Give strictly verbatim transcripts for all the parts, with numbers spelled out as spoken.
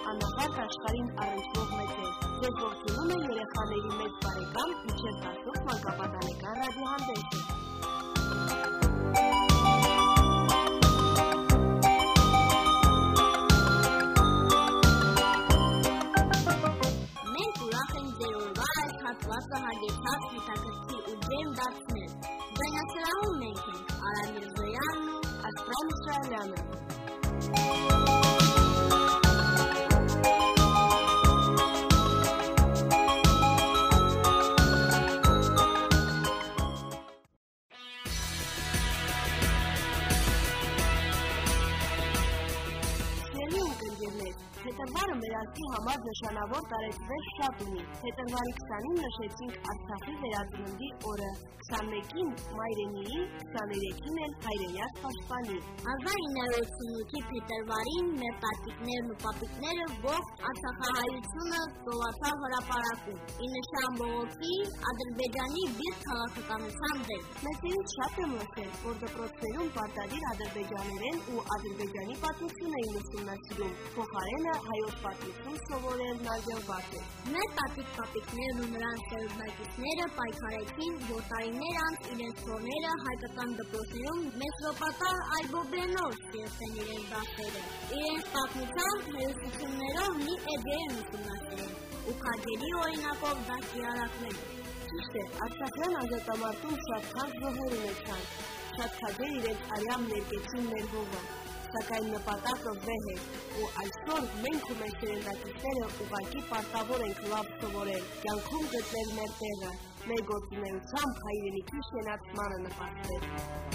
անհավատ աշխարհին առնչվող մեծեր։ Ձեզ ողջունում է երեխաների մեծ բարեկամ Միչել Տասոց մանկապատանեկան ռադիոհանդեսը։ Մենք ուրախ ենք ձեր օրվա այս հատվածը հագեցած հետաքրքիր ու ջերմ դարձնել։ Ձայնասրահում մենք ենք Արամ Միրզոյանն ու Ասպրան Իսրայելյանը։ Փետրվարը մեր ազգի համար նշանավոր տարեթվեր շատ ունի։ Փետրվարի քսանին նշեցինք Արցախի վերածննդի օրը, քսանմեկին մայրենիի, քսաներեքին էլ հայրենյաց պաշտպանի։ հազար ինը հարյուր ութսունութի փետրվարին մեր տատիկներն ու պապիկները ողջ արցախահայությունը ծովացավ հրապարակում, ի նշան բողոքի Ադրբեջանի բիռ քաղաքականության դեմ։ Մեծերից շատ եմ լսել, որ դպրոցներում պարտադիր ադրբեջաներեն ու Ադրբեջանի պատմություն էին ուսումնասիրում, փոխարենը հայոց պատմություն սովորելն արգելված է։ Մեր տատիկ-պապիկներն ու նրանց սերունդնակիցները պայքարեցին, որ տարիներ անց իրենց թորները հայկական դպրոցներում մետրոպատար այբոբենով ստեղծեն իրենց դասերը։ Իրենց պատմությամբ հերոսություններով մի էջեր ուսումնասիրեն ու քաջերի օրինակով դա կիրառակներ։ Ճիշտ է, Արցախյան ազատամարտում շատ քան զոհեր ունեցան, շատ քաջեր իրենց արյամբ ներկեցին մեր հողը, սակայն նպատակը վեհ է, ու այսօր մենք ու մեր սերունդակիցները ուղղակի պարտավոր ենք լավ սովորել, կյանքում գտնել մեր տեղը, մեր գործունեությամբ հայրենիքի շենացմանը նպաստել։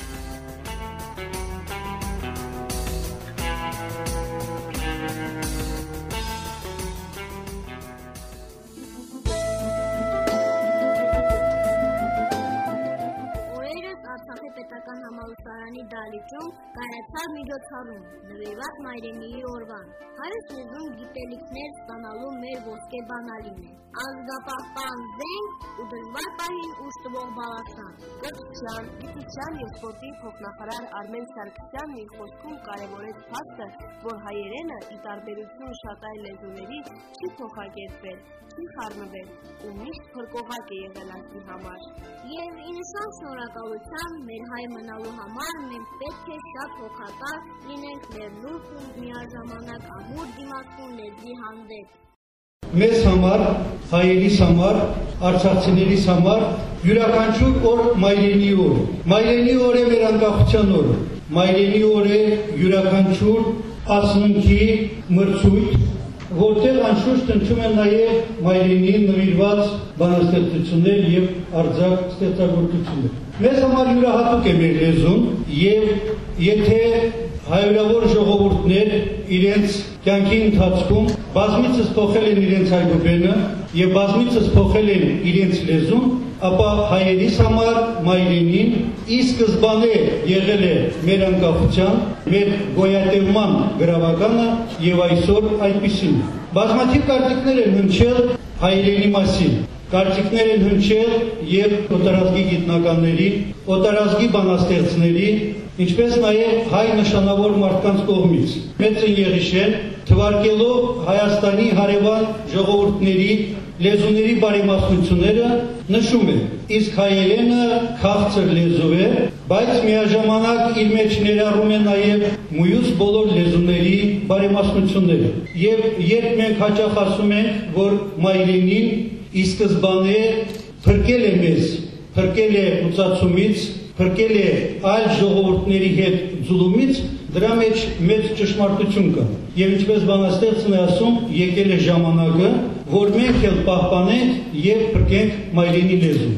Արցախի պետական համալսարանի դահլիճում կայացավ միջոցառում նվիրված մայրենիի օրվան։ Հայոց լեզուն գիտելիքներ ստանալու մեր ոսկե բանալին է։ Ազգապահպան զենք ու դժվար պահին ուժ տվող բալասան։ Կրթության, գիտության և սպորտի փոխնախարար Արմեն Սարգսյանն իր խոսքում կարևորեց փաստը, որ հայերենը ի տարբերություն շատ այլ լեզուների չի փոխակերպվել, չի խառնվել ու միշտ փրկողակ է եղել ազգի համար։ Եվ ի նշան շնորհակալության մեր հայ մնալու համար մենք պետք է շատ հոգատար լինենք մեր նուրբ ու միաժամանակ ամուր դիմացկուն լեզվի հանդեպ։ Մեզ համար, հայերիս համար, արցախցիներիս համար յուրաքանչյուր օր մայրենի օր։ Մայրենի օր է մեր անկախության օրը։ Մայրենի օր է յուրաքանչյուր ասմունքի մրցույթ, որտեղ անշուշտ հնչում են նաև մայրենիին նվիրված բանաստեղծություններ և արձակ ստեղծագործություններ։ Մեզ համար յուրահատուկ է մեր լեզուն, և եթե հայրավոր ժողովուրդներ իրենց կյանքի ընթացքում բազմիցս փոխել են իրենց այբուբենը և բազմիցս փոխել են իրենց լեզուն, ապա հայերիս համար մայրենին ի սկզբանե եղել է մեր անկախության, մեր գոյատևման գրավականը և այսօր այդպիսին։ Բազմաթիվ կարծիքներ են հնչել հայերենի մասին, կարծիքներ են հնչել և օտարազգի գիտնականների, օտարազգի բանաստեղծների, ինչպես նաև հայ նշանավոր մարդկանց կողմից։ Մեծ են եղիշեն թվարկելով Հայաստանի հարևան ժողովուրդների լեզուների բարեմասնությունները նշում է, իսկ հայերենը քաղցր լեզու է, բայց միաժամանակ իր մեջ ներառում է նաև մյուս բոլոր լեզուների բարեմասնությունները։ Եվ երբ մենք հաճախ ասում ենք, որ մայրենին ի սկզբանե փրկել է մեզ, փրկել է ուծացումից, փրկել է այլ ժողովուրդների հետ ձուլումից, դրա մեջ մեծ ճշմարտություն կա։ Եվ ինչպես բանաստեղծն է ասում, եկել է ժամանակը, որ մենք էլ պահպանենք և փրկենք մայրենի լեզուն։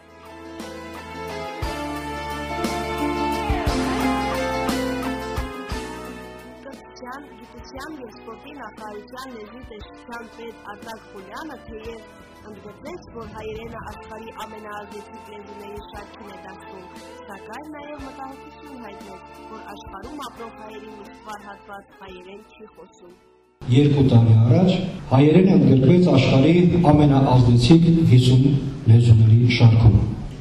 Կրթության, գիտության և սպորտի նախարարության լեզվի տեսչության պետ Արտակ Խուլյանը թեև ընդգծեց, որ հայերենը աշխարհի ամենաազդեցիկ լեզուների շարքին է դասում, սակայն նաև մտահոգություն հայտնեց, որ աշխարհում ապրող հայերի մի սպառ հատված հայերեն չի խոսում։ Երկու տարի առաջ հայերենը ընդգրկվեց աշխարհի ամենաազդեցիկ հիսուն լեզուների շարքում։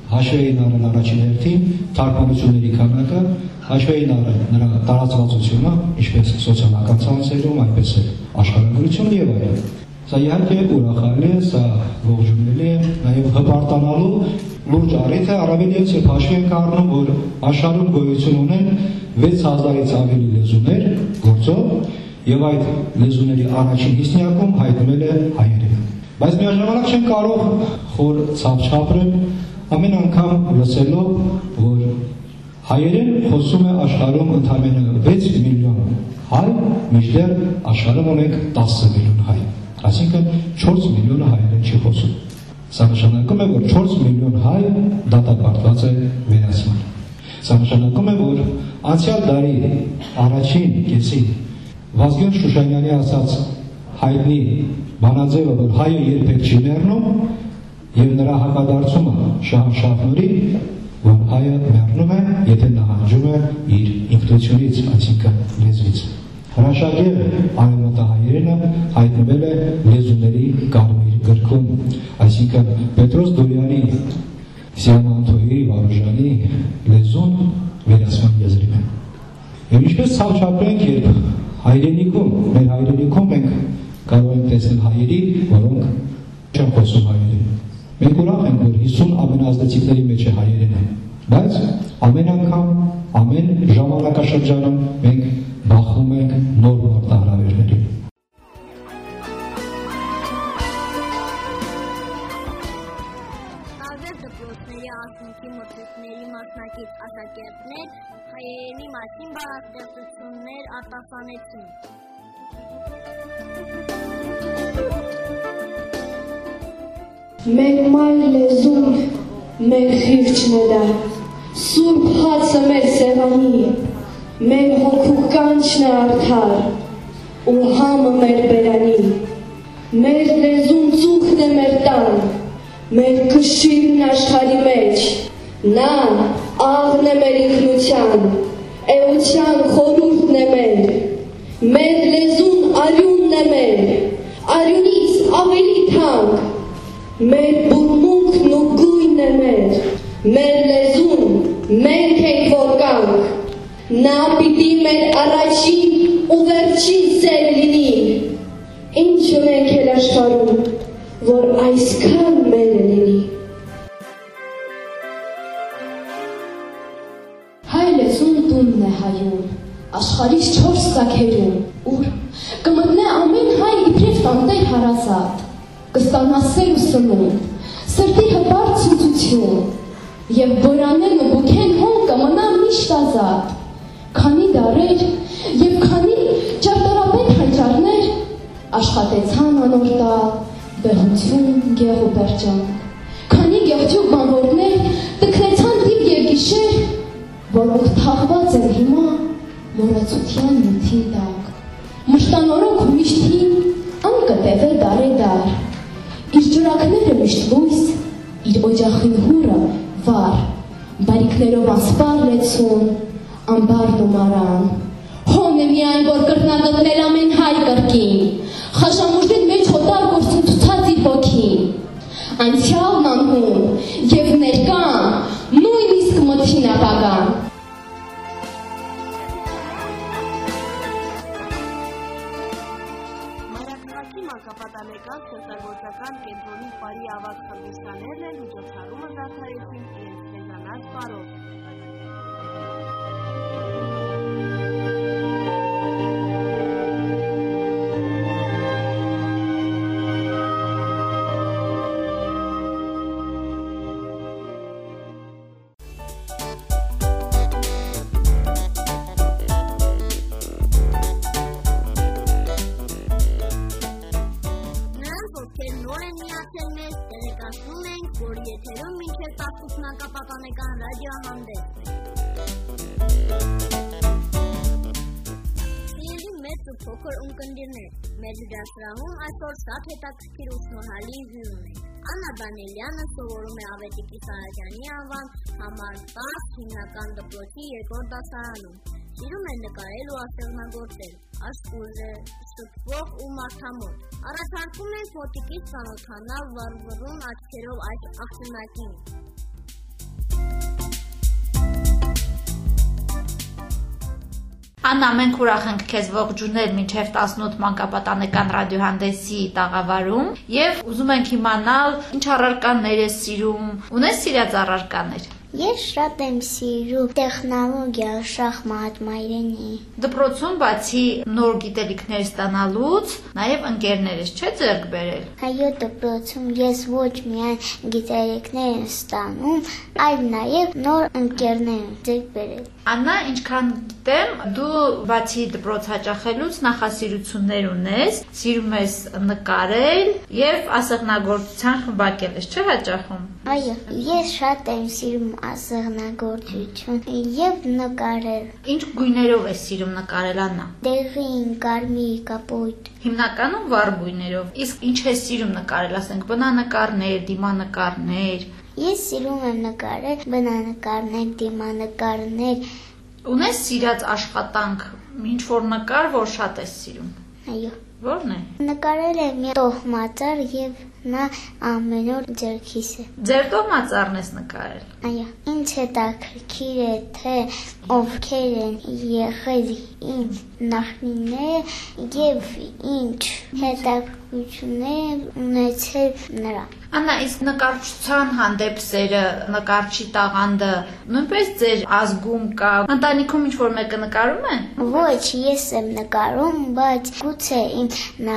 հաշվի էին առել առաջին հերթին թարգմանությունների քանակը, հաշվի էին առել նրա տարածվածությունը, ինչպես սոցիալական ցանցերում, այնպես էլ աշխարհագրություն եւ այլն։ Սա իհարկե ուրախալի է, սա ողջունելի է, նաեւ հպարտանալու լուրջ առիթ է, առավել ևս երբ հաշվի ենք առնում, որ աշխարհում գոյություն ունեն վեց հազարից ավելի լեզուներ գործով եւ այդ լեզուների առաջին հիսնյակում հայտնվել է հայերենը։ Բայց միաժամանակ չեն կարող խոր ցավ չապրել ամեն անգամ լսելով, որ հայերեն խոսում է աշխարհում ընդամենը վեց միլիոն հայ, մինչդեռ աշխարհում ունենք տասը միլիոն հայ, այսինքն չորս միլիոնը հայերեն չի խոսում։ Սա նշանակում է, որ չորս միլիոն հայ դատապարտված է վերացման։ Սա նշանակում է, որ անցյալ դարի առաջին կեսին Վազգեն Շուշանյանի ասած հայտնի բանաձևը, որ հայը երբեք չի մեռնում, եւ նրա հակադարձումը Շահնշահնորի, որ հայը մեռնում է, եթե նահանջում է իր ինքնությունից, այսինքն լեզվից։ Հրաշագեղ արևմտահայերենը հայտնվել է լեզուների կարմիր գրքում, այսինքն Պետրոս Դորյանի, Սիամանթոյի, Վարուժանի լեզուն վերացման եզրին է։ Եվ ինչպես ցավ չապրենք, երբ հայրենիքում, մեր հայրենիքում մենք կարող ենք տեսնել հայերի, որոնք չեն խոսում հայերեն։ Մենք ուրախ ենք, որ հիսուն ամենազդեցիկների մեջ է հայերենը, բայց ամեն անգամ, ամեն ժամանակաշրջանում մենք բախվում ենք նոր մարտահրավերների։ Տարբեր դպրոցների ասմունքի մրցույթների մասնակից աշակերտներ հայերենի մասին բանաստեղծություններ արտասանեցին։ Մեր մայր լեզուն, մեր խիղճն է դա, սուրբ հացը մեր սեղանի, մեր հոգու կանչն է արդար, ու համը մեր բերանի, մեր լեզուն ծուխն է մեր տան, մեր կշիլն աշխարի մեջ, նա աղն է մեր ինքնության, էության խորուրդն է մեր, մեր լեզուն արյունն է մեր, արյունից ավելի թանկ, մեր բուրմունքն ու գույնն է մեր, մեր լեզուն, մենք ենք որ կանք, նա պիտի մեր առաջին ու վերջին սեր լինի, ինչ ունենք էլ աշխարհում, որ այսքան մերը լինի։ Հայ լեզուն տունն է հայում, աշխարհից չորս ծագերում, ուր կմտնե ամեն հայ իբրև տանտեր հարազատ, կստանա սեր ու սնունդ, սրտի հպարտ ցնծություն, եւ բորաններն ու բուքեն հոն կմնա միշտ ազատ, քանի դարեր եւ քանի ճարտարապետ հանճարներ աշխատեցան անոր տալ, բեղություն, գեղ ու պերջանք, քանի գեղջուկ բանվորներ տքնեցան դիվ եւ գիշեր, որոնք թաղված են հիմա մոռացության մութի տակ, մշտանորոք ու միշտ հին անկտև է դար է դար, իր ջրակները միշտ լույս, իր օջախին հուրը վար, բարիքներով ասպար լեցուն, ամբարն ու մարան, հոն է միայն, որ կրտնագտնել ամեն հայ կրկին, խաշամուժդին մեջ հոտար գործունցուցած իր ոգին, անցյալն անհուն և ներկան, նույնիսկ մթին ապագան։ Մայրաքաղաքի մանկապատանեկան ստեղծագործական կենտրոնի բարի ավագ խմբիստաներն էլ միջոցառումը զարդարեցին իրենց խեզանած պարով։ Որ եթերում մինչև տասնութ մանկապատանեկան ռադիոհանդես է։ Սիրելի մեծ ու փոքր ունկնդիրներ, մեր հյուրասրահում այսօր շատ հետաքրքիր ու շնորհալի հյուր ունենք։ Աննա Դանիելյանը սովորում է Ավետիքի Սարհատյանի անվան համար տասը հիմնական դպրոցի երկրորդ դասարանում։ Սիրում է նկարել ու ասեղնագործել, աշխույժ է, շփվող ու մարդամոտ։ Առաջարկում ենք մոտիկից ծանոթանալ վառվռուն աչքերով այս աղջնակին։ Աննա, մենք ուրախ ենք քեզ ողջունել մինչև տասնութ մանկապատանեկան ռադիոհանդեսի տաղավարում եւ ուզում ենք իմանալ ինչ առարկաներ ես սիրում, ունես սիրած առարկաներ։ Ես շատ եմ սիրում տեխնոլոգիա, շախմատ, մայրենի։ Դպրոցում բացի նոր գիտելիքներ ստանալուց, նաև ընկերներ ես չէ՞ ձեռք բերել։ Այո, դպրոցում ես ոչ միայն գիտելիքներ եմ ստանում, այլ նաև նոր ընկերներ եմ ձեռք բերել։ Աննա, ինչքան գիտեմ, դու բացի դպրոց հաճախելուց նախասիրություններ ունես, սիրում ես նկարել եւ ասեղնագործության խմբակել ես, չէ՞ հաճախում։ Այո, ես շատ եմ սիրում ասեղնագործություն եւ նկարել։ Ինչ գույներով ես սիրում նկարել, Աննա։ Դեղին, կարմիր, կապույտ։ Հիմնականում վառ գույներով։ Իսկ ինչ ես սիրում նկարել, ասենք բնանկարներ, դիմանկարներ։ Ես սիրում եմ նկարել բնանկարներ, դիմանկարներ։ Ունես սիրած աշխատանք, ինչ որ նկար, որ շատ ես սիրում։ Այո։ Որն է։ Նկարել եմ մի տոհմածառ եւ նա ամեն օր ձեռքիս է։ Ձեր տոհմածառն ես նկարել։ Այո։ Ինչ հետաքրքիր է, թե ովքեր են եղել իմ նախնիները եւ ինչ հետաքրքրություններ ունեցել նրան։ Աննա, իսկ նկարչության հանդեպ սերը, նկարչի տաղանդը նույնպես ձեր ազգում կա։ Ընտանիքում ինչ-որ մեկը նկարում է։ Ոչ, ես եմ նկարում, բայց գուցե իմ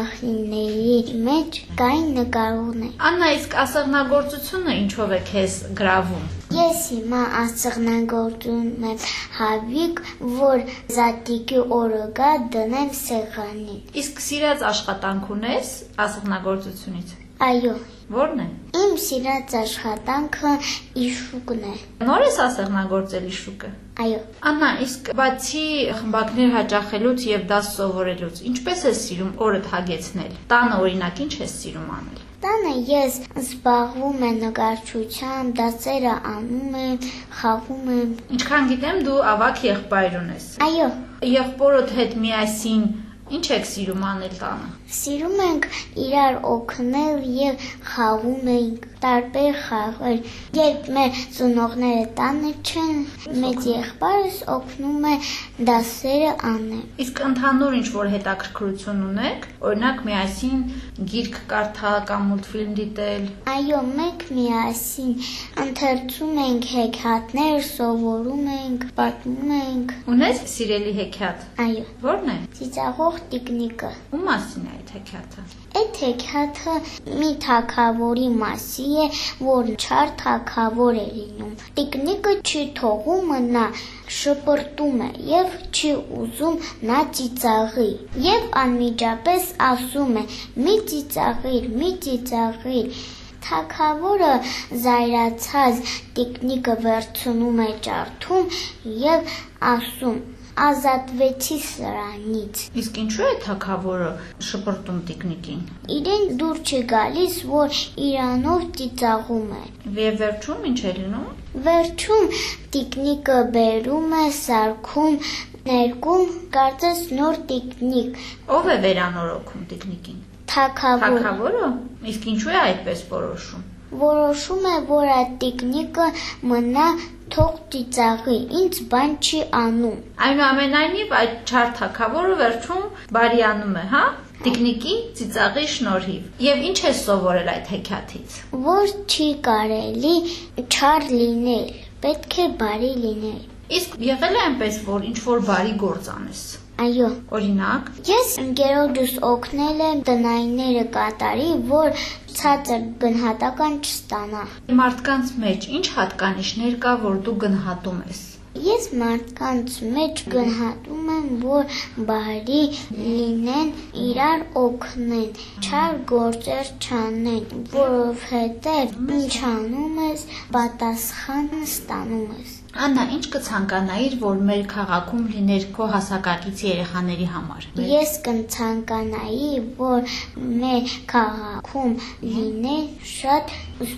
նախնիների մեջ կային նկարողներ։ Աննա, իսկ ասեղնագործությունը ինչով է քեզ գրավում։ Ես հիմա ասեղնագործում եմ հավիք, որ զատիկի օրը գա դնեմ սեղանին։ Իսկ սիրած աշխատանք ունես ասեղնագործությունից։ Այո։ Որն է։ Իմ սիրած աշխատանքը իշուկն է։ Նոր ես ասեղնագործել իշուկը։ Այո։ Աննա, իսկ բացի խմբակներ հաճախելուց եւ դաս սովորելուց, ինչպես ես սիրում օրդ հագեցնել։ Տանը օրինակ ինչ ես սիրում անել։ Տանը ես զբաղվում եմ նկարչությամբ, դասերը անում եմ, խաղում եմ։ Ինչքան գիտեմ, դու ավագ եղբայր ունես։ Այո։ Եղբորդ հետ միասին ինչ եք սիրում անել տանը։ Սիրում ենք իրար օգնել եւ խաղում ենք տարբեր խաղեր։ Երբ մեր ծնողները տանը չեն, մեծ եղբայրս օգնում է դասերը անել։ Իսկ ընդհանուր ինչ որ հետաքրքրություն ունեք, օրինակ միասին գիրք կարդալ կամ մուլտֆիլմ դիտել։ Այո, մենք միասին ընթերցում ենք հեքիաթներ, սովորում ենք, պատմում ենք։ Ունես սիրելի հեքիաթ։ Այո։ Որն է։ Ծիծաղող տիկնիկը։ Ում մասին է այդ հեքիաթը։ Այդ հեքիաթը մի թագավորի մասի է, որ չար թագավոր է լինում։ Տիկնիկը չի թողում նա շպրտում է եւ չի ուզում նա ծիծաղի։ Եվ անմիջապես ասում է. «Մի ծիծաղիր, մի ծիծաղիր»։ Թագավորը զայրացած տիկնիկը վերցնում է ջարդում եւ ասում. «Ազատվեցի սրանից»։ Իսկ ինչու է թագավորը շպրտում տիկնիկին։ Իրեն դուր չի գալիս, որ իրանով ծիծաղում է։ Եվ վերջում ինչ է լինում։ Վերջում տիկնիկը բերում է, սարքում, ներկում, կարծես նոր տիկնիկ։ Ով է վերանորոգում տիկնիկին։ Թագավոր։ Թագավորը։ Իսկ ինչու է այդպես որոշում։ Որոշում է, որ այդ տիկնիկը մնա թող ծիծաղի, ինչ բան չի անում։ Այնուամենայնիվ այդ չար թագավորը վերջում բարիանում է, հա։ Տիկնիկի ծիծաղի շնորհիվ։ Եվ ինչ է սովորել այդ հեքիաթից։ Որ չի կարելի չար լինել, պետք է բարի լինել։ Իսկ եղել է այնպես, որ ինչ որ բարի գործ անես։ Այո։ Օրինակ։ Ես ընկերոջս օգնել եմ տնայինները կատարի, որ ցածր գնահատական չստանա։ Մարդկանց մեջ ինչ հատկանիշներ կա, որ դու գնահատում ես։ Ես մարդկանց մեջ գնահատում եմ, որ բարի լինեն, իրար օգնեն, չար գործեր չանեն, որովհետև ինչ անում ես, պատասխան ստանում ես։ Աննա, ինչ կցանկանայիր, որ մեր քաղաքում լիներ քո հասակակից երեխաների համար։ Ես կցանկանայի, որ մեր քաղաքում լիներ շատ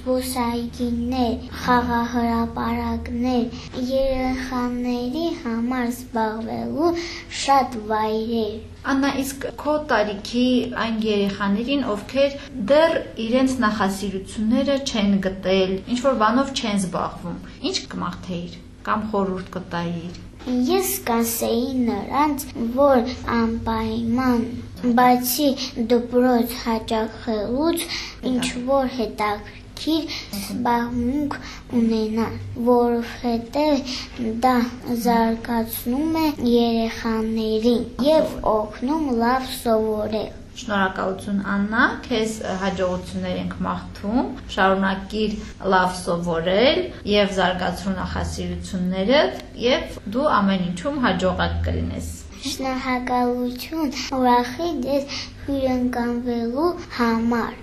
զբոսայգիներ, խաղահրապարակներ, երեխաների համար զբաղվելու շատ վայրեր։ Աննա, իսկ քո տարիքի այն երեխաներին, ովքեր դեռ իրենց նախասիրությունները չեն գտել, ինչ-որ բանով չեն զբաղվում, ինչ կմաղթեիր կամ խորհուրդ կտայիր։ Ես կասեի նրանց, որ անպայման բացի դպրոց հաճախելուց ինչ-որ հետաքրքիր զբաղմունք ունենան, որովհետև դա զարգացնում է երեխաներին և օգնում լավ սովորել։ Շնորհակալություն Աննա, քեզ հաջողություններ ենք մաղթում, շարունակիր լավ սովորել եւ զարգացրու նախասիրություններդ եւ դու ամեն ինչում հաջողակ կլինես։ Շնորհակալություն ուրախի դες հյուրընկալվելու համար։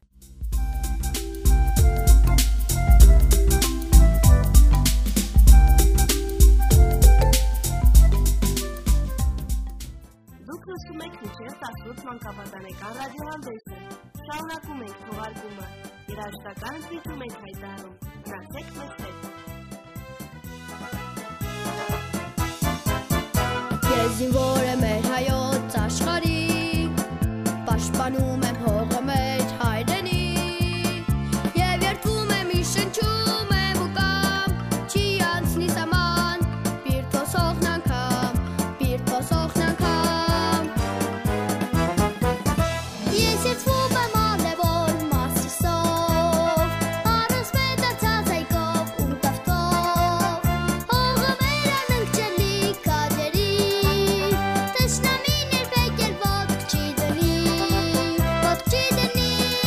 Լսում եք մինչև տասնութ մանկապատանեկան ռադիոհանդեսը։ Շարունակում ենք թողարկումը։ Երաժշտական ընթրիքում ենք հայտարարում։ Մնացեք մեզ հետ։ Ես զինվոր եմ մեր հայոց աշխարհի, պաշտպանում եմ հողը մեր հայրենի, և երդվում եմ իր շնչում եմ ու կամ, չի անցնի սահման, պիրտ ոսողն անգամ, պիրտ ոսողն անգամ։ Ես երդվում եմ արևոտ Մասիսով, առանց մետացած հայկով ու տավտով, հողը մեր անընկճելի քաջերի, թշնամին երբեք էլ ոտք չի դնի, ոտք չի դնի։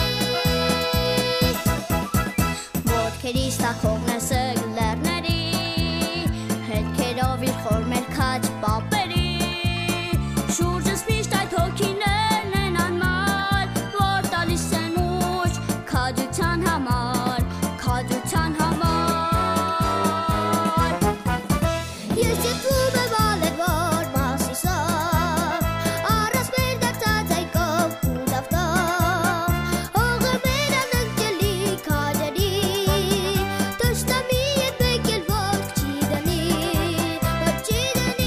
Ոտքերիս տակ հողնեսը լեռների, հետքերով իր խոր մեր քաջ պապերի, շուրջս միշտ այդ հոգիներն են անմար, որ տալիս են ուժ քաջության համար, քաջության համար։ Ես երդվում եմ արևոտ Մասիսով, առանց մեր դարձած հայկով ու տավտով, հողը մեր անընկճելի քաջերի, թշնամի երբեք էլ ոտք չի դնի, ոտք չի դնի։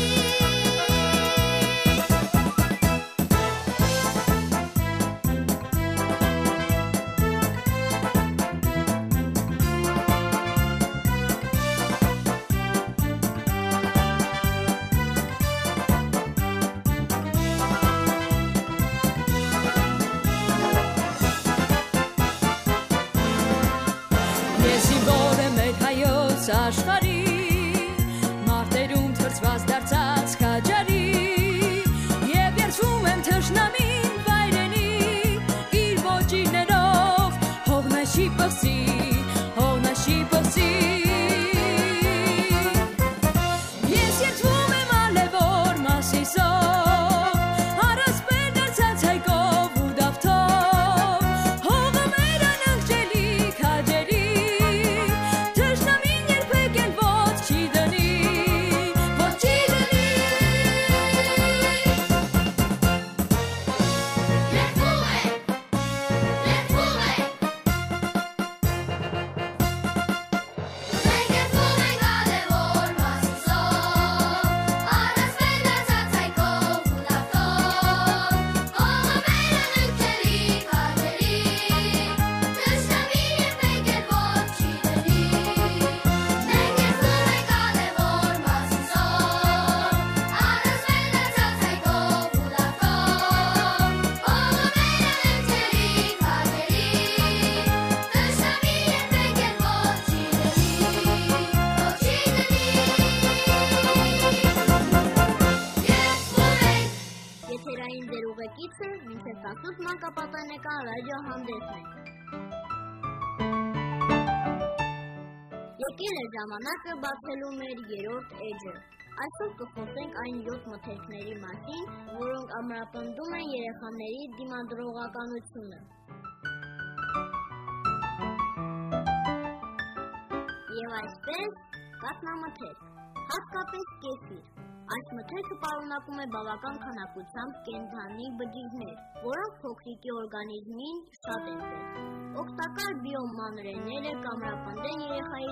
Ես զինվոր եմ մեր հայոց աշխարհի, մարտերում թրջված դարձած քաջարի, և երդվում եմ թշնամին վայրենի, իր ոճիրներով հողնաշի պղծի, հողնաշի պղծի։ Ես երդվում եմ արևոտ Մասիսով, առանց մեր դարձած հայկով ու տավտով, հողը մեր անընկճելի քաջերի, թշնամին երբեք էլ ոտք չի դնի, ոտք չի դնի։ Երդվում ենք, երդվում ենք, մենք երդվում ենք արևոտ Մասիսով, առանց մեր դարձած հայկով ու տավտով, հողը մեր անընկճելի քաջերի, թշնամին երբեք էլ ոտք չի դնի։ Մենք երդվում ենք արևոտ Մասիսով, առանց մեր դարձած հայկով ու տավտով, հողը մեր անընկճելի քաջերի, թշնամին երբեք էլ ոտք չի դնի, ոտք չի դնի։ Երդվում ենք։ Եթերային ձեր ուղեկիցը մինչև տասնութ մանկապատանեկան ռադիոհանդեսն է։ Եկել է ժամանակը բացելու մեր երրորդ էջը։ Այսօր կխոսենք այն յոթ մթերքների մասին, որոնք ամրապնդում են երեխաների դիմադրողականությունը։ Եվ այսպես կաթնամթերք, հատկապես կեսիր։ Այս մթերքը պարունակում է բավական քանակությամբ կենդանի բջիջներ, որոնք փոքրիկի օրգանիզմին շատ են պետք։ Օգտակար բիոմանրեները կամրապնդեն երեխայի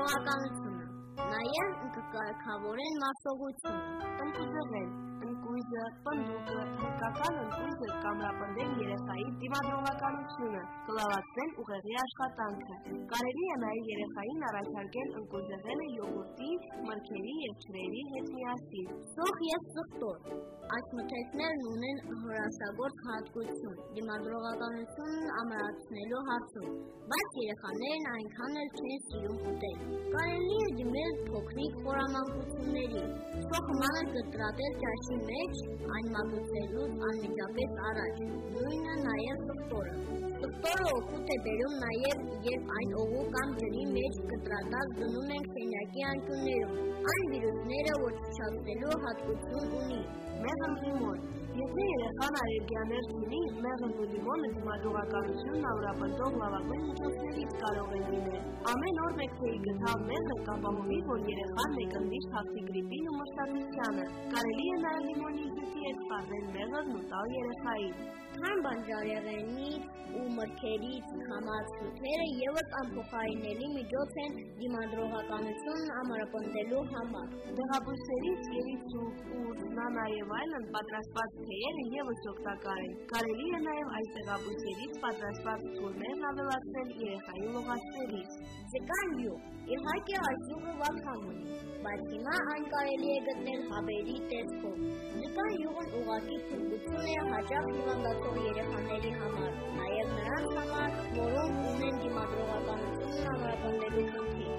դիմադրողականությունը, նաև կկարգավորեն մասողությունը, Տնկուզեղեն, տնկույզը, կիզը, պնդուկը, հերկական ընկույզը կամրապնդեն երեխայի դիմադրողականությունը, կլավացնեն ուղեղի աշխատանքը։ Կարելի է նաև երեխային առաջարկել ընկույզեղենը յոգուրտի, մրգերի և ջրերի հետ միասին։ Սոխ և սխտոր։ Այս մթերքներն ունեն հորաշագործ հատկություն դիմադրողականությունն ամրացնելու հարցում, բայց երեխաներն այնքան էլ չեն սիրում ուտել։ Կարելի է դիմել փոքրիկ խորամանկությունների։ Սոխը մանր կտրատել ճաշի մեջ, այն մատուցելուց անմիջապես առաջ, նույնը նաև սխտորը։ Սխտորը օգուտ է բերում նաև, երբ այն օղու կամ ջրի մեջ կտրատած դնում ենք սենյակի անկյուններում։ Այն վիրուսները ոչնչացնելու հատկություն ունի։ Մեղմ լիմոն։ Եթե երեխան ալերգիաներ ունի, մեղմն ու լիմոնը դիմադրողականությունն ամրապնդող լավագույն միջոցներից կարող են լինել։ Ամեն օր պետք է գտալ մեղրը կապահովի, որ երեխան մեկընդիշ հաղթի գրիպին ու մրցակցությանը։ Կարելի է նաև լիմոնի զույգի հետ խառնել մեղրն ու տալ երեխային։ Թարմ բանջարեղենից ու մրգերից կամած սութերը ևս անփոխարինելի միջոց են դիմադրողականությունն ամրապնդելու համար։ Դեղաբույսերից ելիցուկ, ուրս, նանա եւ այլն պատրաստված թեյերը ևս օգտակար են։ Կարելի է նաև այս դեղաբույսերից պատրաստված թուրներն ավելացնել երեխայի լողացներից։ Ձկան յուղ։ Իհարկե այս յուղը վատհամ ունի, բայց հիմա այն կարելի է գտնել հավերի տեսքով։ Ձկան յուղն ուղղակի թուրքություն է հաճախ հիվանդացող երեխաների համար, նաև նրանց համար, որոնք ունեն դիմադրողականությունն ամրապնդելու խնդիր։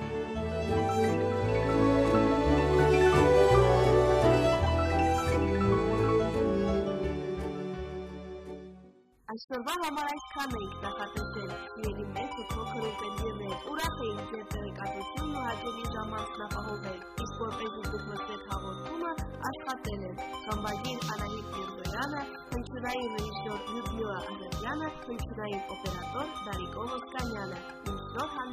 Այսօրվա համար այսքան էինք նախատեսել, սիրելի մեծ ու փոքր ունկնդիրներ, ուրախ էինք ձեր տեղեկատվությունն ու հաճելի ժամանցն ապահովել, իսկ որպես ուզում մսվեց հաղորդումը աշխատել են Խմբագիր Անահիտ Միրզոյանը, հնչյունային ռեժիսոր Լյուդմիլա Ադրբյանը, հնչյունային օպերատոր Դարիկ Օվոսկանյանը։